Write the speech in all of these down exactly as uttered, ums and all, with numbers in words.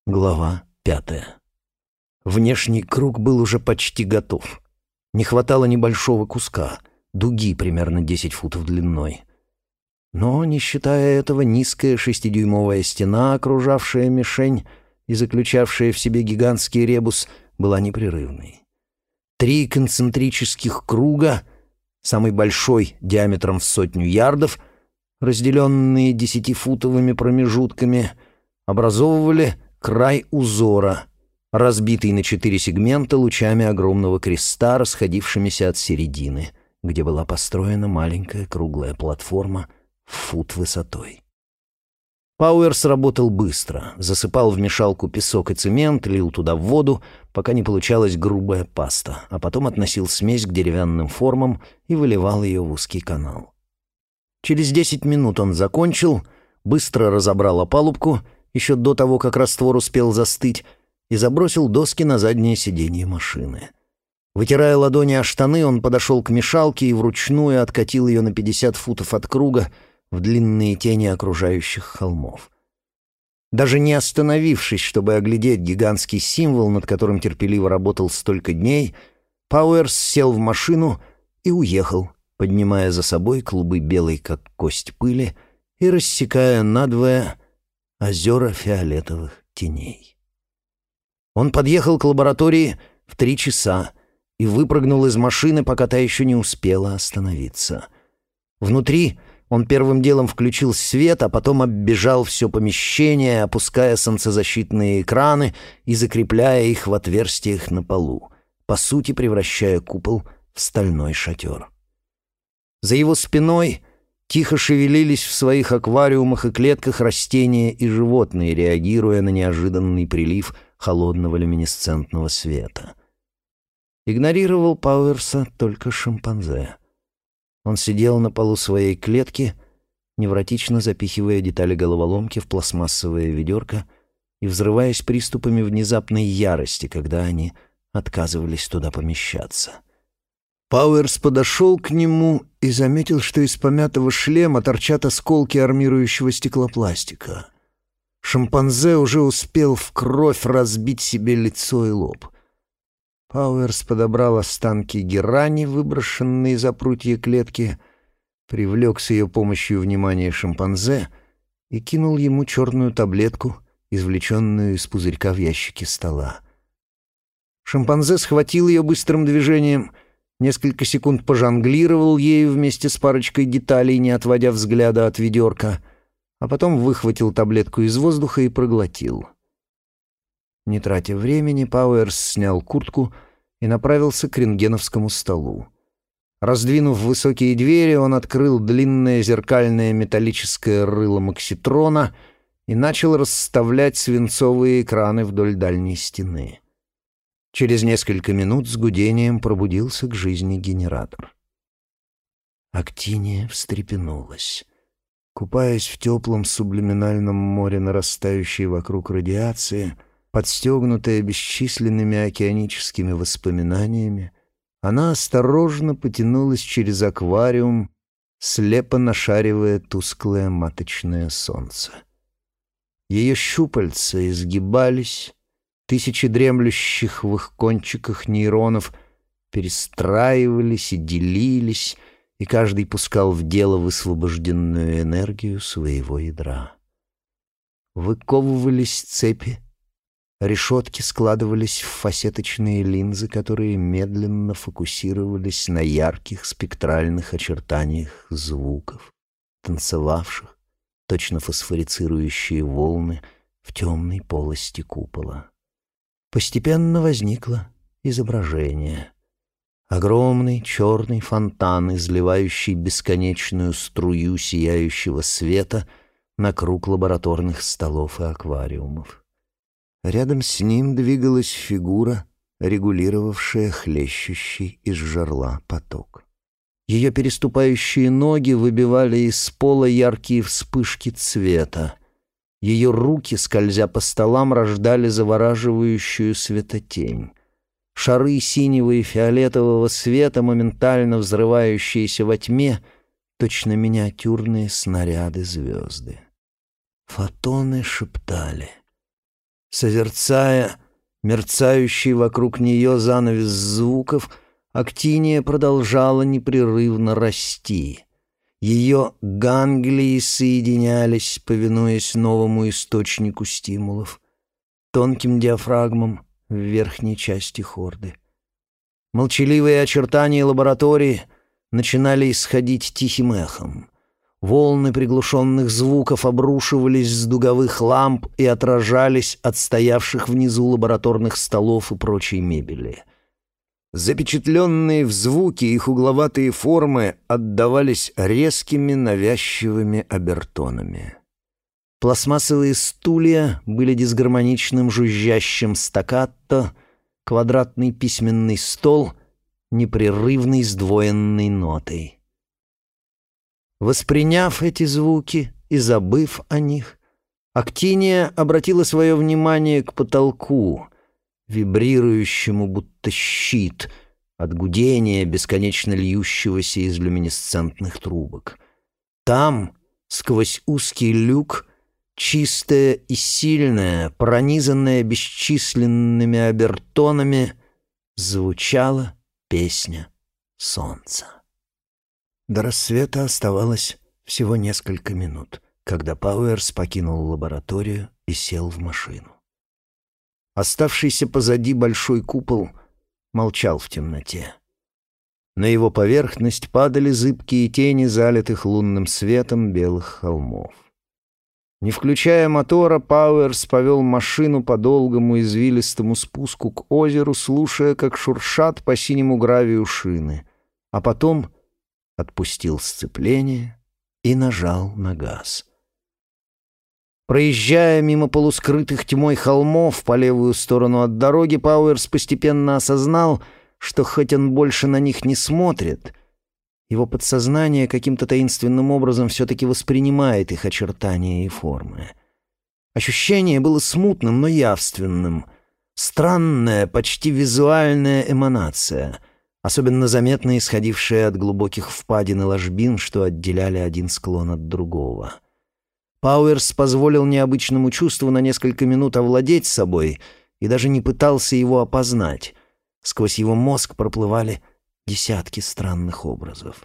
Глава пятая. Внешний круг был уже почти готов. Не хватало небольшого куска, дуги примерно десять футов длиной. Но, не считая этого, низкая шестидюймовая стена, окружавшая мишень и заключавшая в себе гигантский ребус, была непрерывной. Три концентрических круга, самый большой диаметром в сотню ярдов, разделенные десятифутовыми промежутками, образовывали край узора, разбитый на четыре сегмента лучами огромного креста, расходившимися от середины, где была построена маленькая круглая платформа в фут высотой. Пауэрс работал быстро, засыпал в мешалку песок и цемент, лил туда воду, пока не получалась грубая паста, а потом относил смесь к деревянным формам и выливал ее в узкий канал. Через десять минут он закончил, быстро разобрал опалубку, еще до того, как раствор успел застыть, и забросил доски на заднее сиденье машины. Вытирая ладони о штаны, он подошел к мешалке и вручную откатил ее на пятьдесят футов от круга в длинные тени окружающих холмов. Даже не остановившись, чтобы оглядеть гигантский символ, над которым терпеливо работал столько дней, Пауэрс сел в машину и уехал, поднимая за собой клубы белой, как кость, пыли и рассекая надвое озера фиолетовых теней. Он подъехал к лаборатории в три часа и выпрыгнул из машины, пока та еще не успела остановиться. Внутри он первым делом включил свет, а потом оббежал все помещение, опуская солнцезащитные экраны и закрепляя их в отверстиях на полу, по сути превращая купол в стальной шатер. За его спиной тихо шевелились в своих аквариумах и клетках растения и животные, реагируя на неожиданный прилив холодного люминесцентного света. Игнорировал Пауэрса только шимпанзе. Он сидел на полу своей клетки, невротично запихивая детали головоломки в пластмассовое ведерко и взрываясь приступами внезапной ярости, когда они отказывались туда помещаться. Пауэрс подошел к нему и заметил, что из помятого шлема торчат осколки армирующего стеклопластика. Шимпанзе уже успел в кровь разбить себе лицо и лоб. Пауэрс подобрал останки герани, выброшенные за прутья клетки, привлек с ее помощью внимание шимпанзе и кинул ему черную таблетку, извлеченную из пузырька в ящике стола. Шимпанзе схватил ее быстрым движением, несколько секунд пожонглировал ею вместе с парочкой деталей, не отводя взгляда от ведерка, а потом выхватил таблетку из воздуха и проглотил. Не тратя времени, Пауэрс снял куртку и направился к рентгеновскому столу. Раздвинув высокие двери, он открыл длинное зеркальное металлическое рыло макситрона и начал расставлять свинцовые экраны вдоль дальней стены. Через несколько минут с гудением пробудился к жизни генератор. Актиния встрепенулась. Купаясь в теплом сублиминальном море нарастающей вокруг радиации, подстегнутая бесчисленными океаническими воспоминаниями, она осторожно потянулась через аквариум, слепо нашаривая тусклое маточное солнце. Ее щупальца изгибались, тысячи дремлющих в их кончиках нейронов перестраивались и делились, и каждый пускал в дело высвобожденную энергию своего ядра. Выковывались цепи, решетки складывались в фасеточные линзы, которые медленно фокусировались на ярких спектральных очертаниях звуков, танцевавших, точно фосфорицирующие волны в темной полости купола. Постепенно возникло изображение. Огромный черный фонтан, изливающий бесконечную струю сияющего света на круг лабораторных столов и аквариумов. Рядом с ним двигалась фигура, регулировавшая хлещущий из жерла поток. Ее переступающие ноги выбивали из пола яркие вспышки цвета. Ее руки, скользя по столам, рождали завораживающую светотень. Шары синего и фиолетового света, моментально взрывающиеся во тьме, точно миниатюрные снаряды звезды. Фотоны шептали. Созерцая мерцающий вокруг нее занавес звуков, Актиния продолжала непрерывно расти. Ее ганглии соединялись, повинуясь новому источнику стимулов, тонким диафрагмам в верхней части хорды. Молчаливые очертания лаборатории начинали исходить тихим эхом. Волны приглушенных звуков обрушивались с дуговых ламп и отражались от стоявших внизу лабораторных столов и прочей мебели. Запечатленные в звуки их угловатые формы отдавались резкими навязчивыми обертонами. Пластмассовые стулья были дисгармоничным жужжащим стаккато, квадратный письменный стол — непрерывной сдвоенной нотой. Восприняв эти звуки и забыв о них, Актиния обратила свое внимание к потолку, вибрирующему будто щит от гудения бесконечно льющегося из люминесцентных трубок. Там, сквозь узкий люк, чистая и сильная, пронизанная бесчисленными обертонами, звучала песня солнца. До рассвета оставалось всего несколько минут, когда Пауэрс покинул лабораторию и сел в машину. Оставшийся позади большой купол молчал в темноте. На его поверхность падали зыбкие тени залитых лунным светом белых холмов. Не включая мотора, Пауэрс повел машину по долгому извилистому спуску к озеру, слушая, как шуршат по синему гравию шины, а потом отпустил сцепление и нажал на газ. Проезжая мимо полускрытых тьмой холмов по левую сторону от дороги, Пауэрс постепенно осознал, что хоть он больше на них не смотрит, его подсознание каким-то таинственным образом все-таки воспринимает их очертания и формы. Ощущение было смутным, но явственным. Странная, почти визуальная эманация, особенно заметно исходившая от глубоких впадин и ложбин, что отделяли один склон от другого. Пауэрс позволил необычному чувству на несколько минут овладеть собой и даже не пытался его опознать. Сквозь его мозг проплывали десятки странных образов.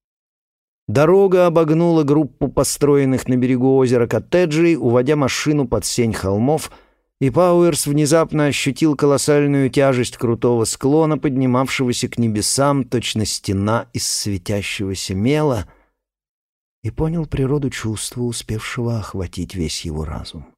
Дорога обогнула группу построенных на берегу озера коттеджей, уводя машину под сень холмов, и Пауэрс внезапно ощутил колоссальную тяжесть крутого склона, поднимавшегося к небесам, точно стена из светящегося мела, и понял природу чувства, успевшего охватить весь его разум.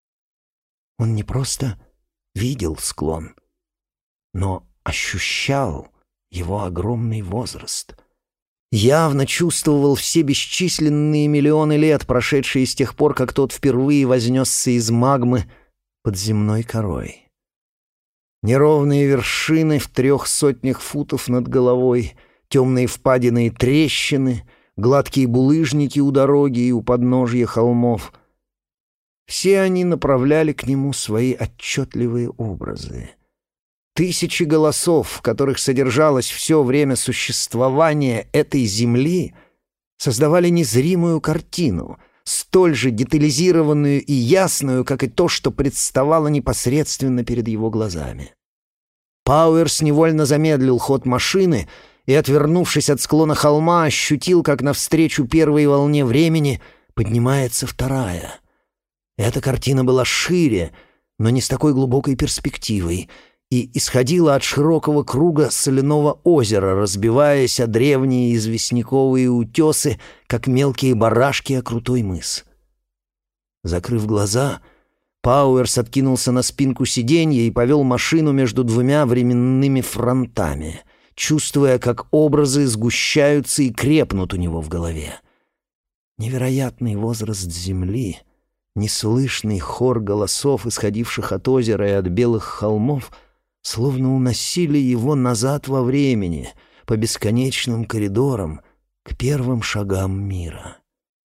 Он не просто видел склон, но ощущал его огромный возраст. Явно чувствовал все бесчисленные миллионы лет, прошедшие с тех пор, как тот впервые вознесся из магмы под земной корой. Неровные вершины в трех сотнях футов над головой, темные впадины и трещины, гладкие булыжники у дороги и у подножья холмов. Все они направляли к нему свои отчетливые образы. Тысячи голосов, в которых содержалось все время существования этой земли, создавали незримую картину, столь же детализированную и ясную, как и то, что представало непосредственно перед его глазами. Пауэрс невольно замедлил ход машины и, отвернувшись от склона холма, ощутил, как навстречу первой волне времени поднимается вторая. Эта картина была шире, но не с такой глубокой перспективой, и исходила от широкого круга соляного озера, разбиваясь о древние известняковые утесы, как мелкие барашки о крутой мыс. Закрыв глаза, Пауэрс откинулся на спинку сиденья и повел машину между двумя временными фронтами, чувствуя, как образы сгущаются и крепнут у него в голове. Невероятный возраст Земли, неслышный хор голосов, исходивших от озера и от белых холмов, словно уносили его назад во времени, по бесконечным коридорам, к первым шагам мира.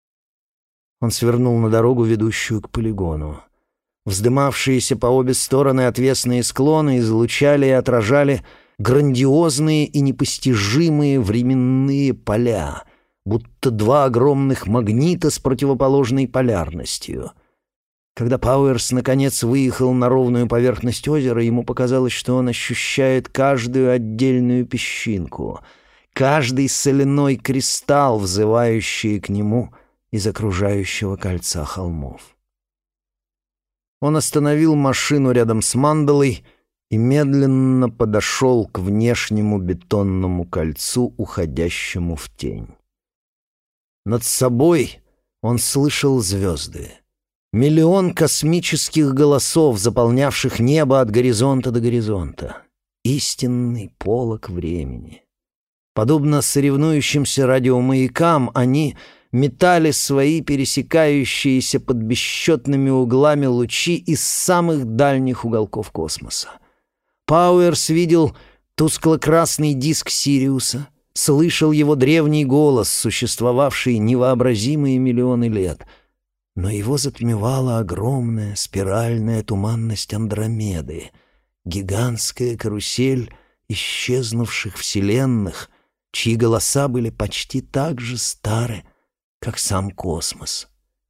Он свернул на дорогу, ведущую к полигону. Вздымавшиеся по обе стороны отвесные склоны излучали и отражали грандиозные и непостижимые временные поля, будто два огромных магнита с противоположной полярностью. Когда Пауэрс наконец выехал на ровную поверхность озера, ему показалось, что он ощущает каждую отдельную песчинку, каждый соляной кристалл, взывающий к нему из окружающего кольца холмов. Он остановил машину рядом с мандалой и медленно подошел к внешнему бетонному кольцу, уходящему в тень. Над собой он слышал звезды. Миллион космических голосов, заполнявших небо от горизонта до горизонта. Истинный полог времени. Подобно соревнующимся радиомаякам, они метали свои пересекающиеся под бесчетными углами лучи из самых дальних уголков космоса. Пауэрс видел тускло-красный диск Сириуса, слышал его древний голос, существовавший невообразимые миллионы лет, но его затмевала огромная спиральная туманность Андромеды, гигантская карусель исчезнувших вселенных, чьи голоса были почти так же стары, как сам космос.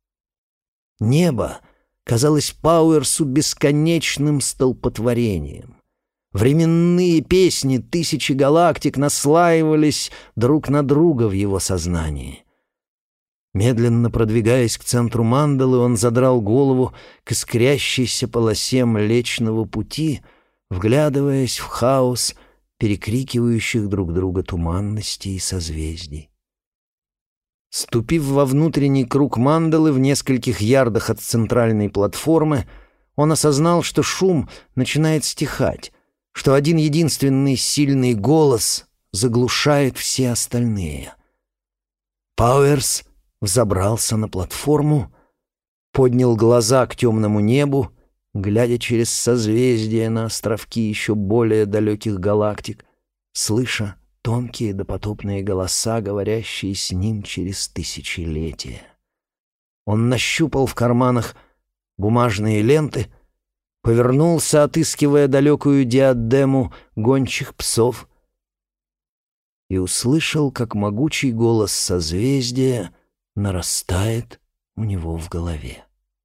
Небо казалось Пауэрсу бесконечным столпотворением. Временные песни тысячи галактик наслаивались друг на друга в его сознании. Медленно продвигаясь к центру мандалы, он задрал голову к искрящейся полосе Млечного Пути, вглядываясь в хаос перекрикивающих друг друга туманностей и созвездий. Ступив во внутренний круг мандалы в нескольких ярдах от центральной платформы, он осознал, что шум начинает стихать, что один единственный сильный голос заглушает все остальные. Пауэрс взобрался на платформу, поднял глаза к темному небу, глядя через созвездия на островки еще более далеких галактик, слыша тонкие допотопные голоса, говорящие с ним через тысячелетия. Он нащупал в карманах бумажные ленты, повернулся, отыскивая далекую диадему гончих псов, и услышал, как могучий голос созвездия нарастает у него в голове.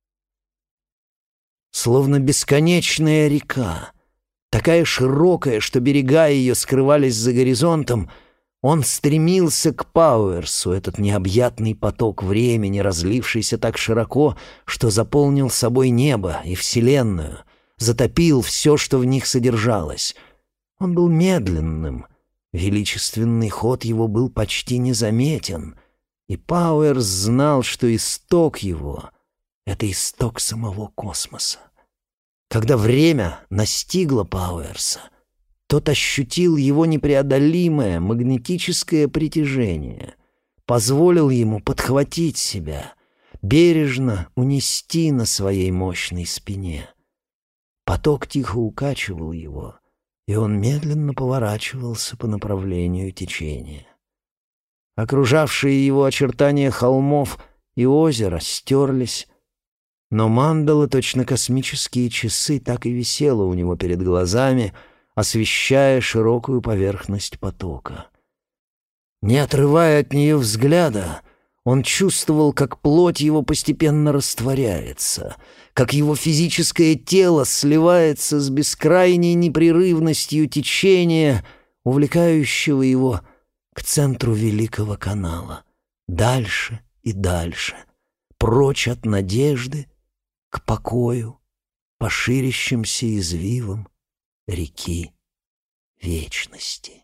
Словно бесконечная река, такая широкая, что берега ее скрывались за горизонтом, он стремился к Пауэрсу, этот необъятный поток времени, разлившийся так широко, что заполнил собой небо и вселенную, затопил все, что в них содержалось. Он был медленным, величественный ход его был почти незаметен, и Пауэрс знал, что исток его — это исток самого космоса. Когда время настигло Пауэрса, тот ощутил его непреодолимое магнетическое притяжение, позволил ему подхватить себя, бережно унести на своей мощной спине. Поток тихо укачивал его, и он медленно поворачивался по направлению течения. Окружавшие его очертания холмов и озера стерлись, но мандала, точно космические часы, так и висела у него перед глазами, освещая широкую поверхность потока. Не отрывая от нее взгляда, он чувствовал, как плоть его постепенно растворяется, как его физическое тело сливается с бескрайней непрерывностью течения, увлекающего его к центру Великого канала, дальше и дальше, прочь от надежды к покою, по ширящимся извивам реки вечности.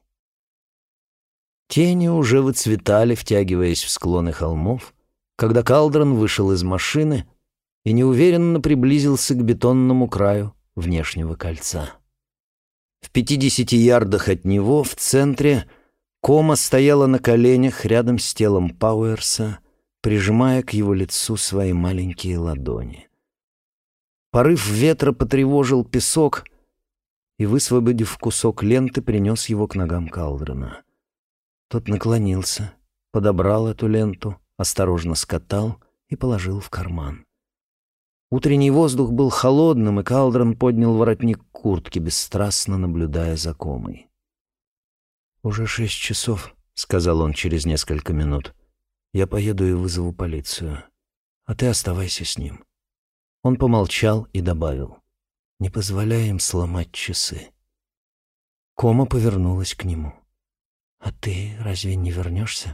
Тени уже выцветали, втягиваясь в склоны холмов, когда Калдрон вышел из машины и неуверенно приблизился к бетонному краю внешнего кольца. В пятидесяти ярдах от него, в центре, Кома стояла на коленях рядом с телом Пауэрса, прижимая к его лицу свои маленькие ладони. Порыв ветра потревожил песок и, высвободив кусок ленты, принес его к ногам Калдрона. Тот наклонился, подобрал эту ленту, осторожно скатал и положил в карман. Утренний воздух был холодным, и Калдрон поднял воротник куртки, бесстрастно наблюдая за Комой. «Уже шесть часов», — сказал он через несколько минут. «Я поеду и вызову полицию, а ты оставайся с ним». Он помолчал и добавил: «Не позволяй им сломать часы». Кома повернулась к нему. «А ты разве не вернешься?»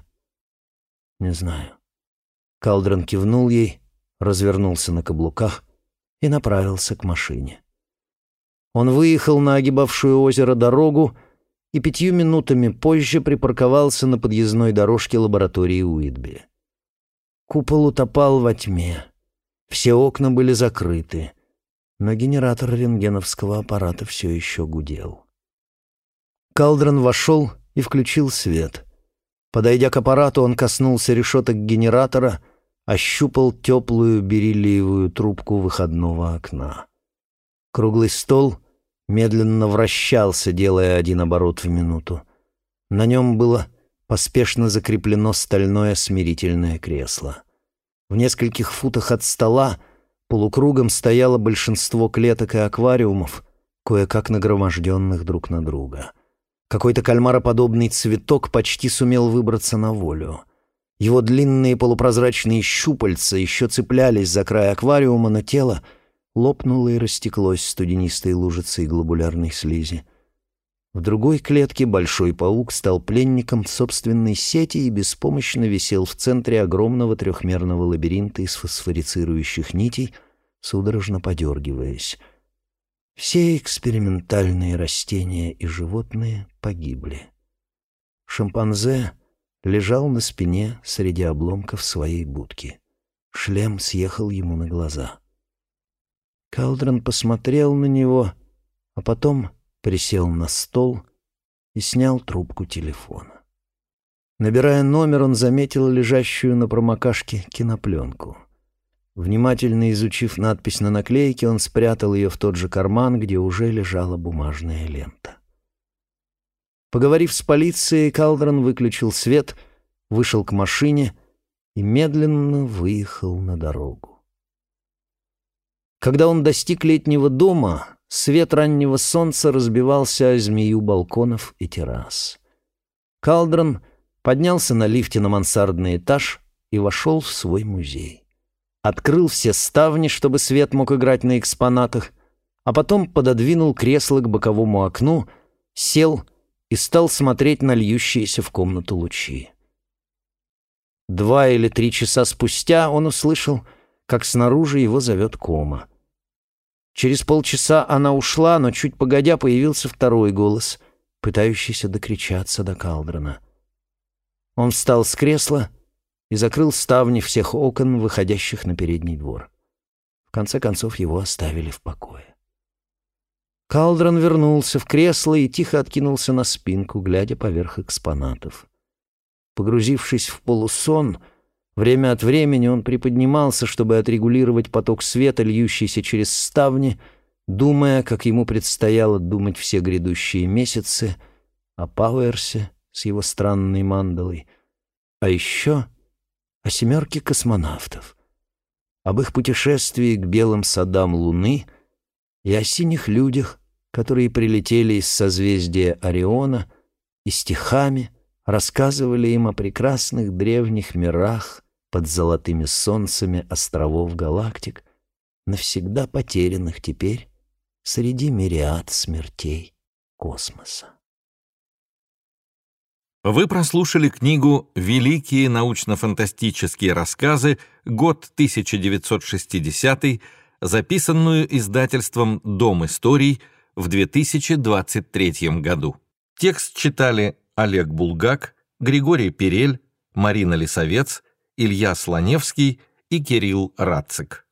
«Не знаю». Калдрон кивнул ей, развернулся на каблуках и направился к машине. Он выехал на огибавшую озеро дорогу и пятью минутами позже припарковался на подъездной дорожке лаборатории Уитби. Купол утопал во тьме, все окна были закрыты, но генератор рентгеновского аппарата все еще гудел. Калдрон вошел и включил свет. Подойдя к аппарату, он коснулся решеток генератора, ощупал теплую бериллиевую трубку выходного окна. Круглый стол медленно вращался, делая один оборот в минуту. На нем было поспешно закреплено стальное смирительное кресло. В нескольких футах от стола полукругом стояло большинство клеток и аквариумов, кое-как нагроможденных друг на друга. Какой-то кальмароподобный цветок почти сумел выбраться на волю. Его длинные полупрозрачные щупальца еще цеплялись за край аквариума, но тело лопнуло и растеклось студенистой лужицей глобулярной слизи. В другой клетке большой паук стал пленником собственной сети и беспомощно висел в центре огромного трехмерного лабиринта из фосфорицирующих нитей, судорожно подергиваясь. Все экспериментальные растения и животные погибли. Шимпанзе лежал на спине среди обломков своей будки. Шлем съехал ему на глаза. Калдрон посмотрел на него, а потом присел на стол и снял трубку телефона. Набирая номер, он заметил лежащую на промокашке кинопленку. Внимательно изучив надпись на наклейке, он спрятал ее в тот же карман, где уже лежала бумажная лента. Поговорив с полицией, Калдрон выключил свет, вышел к машине и медленно выехал на дорогу. Когда он достиг летнего дома, свет раннего солнца разбивался о змею балконов и террас. Калдрон поднялся на лифте на мансардный этаж и вошел в свой музей. Открыл все ставни, чтобы свет мог играть на экспонатах, а потом пододвинул кресло к боковому окну, сел и стал смотреть на льющиеся в комнату лучи. Два или три часа спустя он услышал, как снаружи его зовет Кома. Через полчаса она ушла, но чуть погодя появился второй голос, пытающийся докричаться до Калдрона. Он встал с кресла и закрыл ставни всех окон, выходящих на передний двор. В конце концов его оставили в покое. Калдрон вернулся в кресло и тихо откинулся на спинку, глядя поверх экспонатов. Погрузившись в полусон, время от времени он приподнимался, чтобы отрегулировать поток света, льющийся через ставни, думая, как ему предстояло думать все грядущие месяцы, о Пауэрсе с его странной мандалой, а еще о семерке космонавтов, об их путешествии к белым садам Луны и о синих людях, которые прилетели из созвездия Ориона и стихами рассказывали им о прекрасных древних мирах под золотыми солнцами островов галактик, навсегда потерянных теперь среди мириад смертей космоса. Вы прослушали книгу «Великие научно-фантастические рассказы. Год тысяча девятьсот шестидесятый», записанную издательством «Дом историй» в две тысячи двадцать третьем году. Текст читали Олег Булгак, Григорий Перель, Марина Лисовец, Илья Слоневский и Кирилл Радцик.